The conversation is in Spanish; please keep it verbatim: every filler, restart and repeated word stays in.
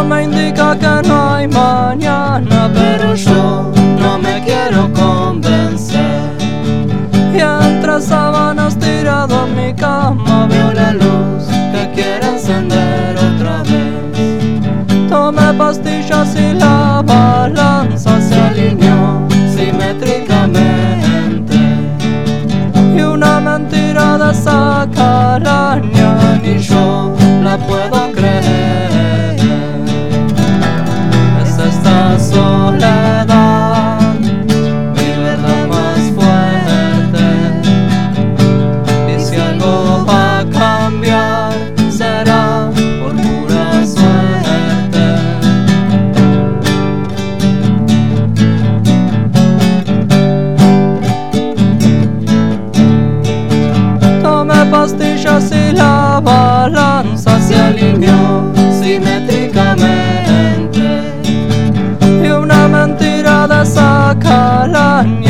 me indica que no hay mañana, pero yo no me quiero convencer. Y entre sábanas tirado en mi cama veo la luz que quiere encender otra vez. Tomé pastillas y la balanza se alineó simétricamente. Y una mentira de esa caraña ni yo la puedo creer. Es esta soledad mi verdad más fuerte. Y si algo va a cambiar será por pura suerte. Tomé pastillas y la balanza se alineó simétricamente. Y una mentira de esa calaña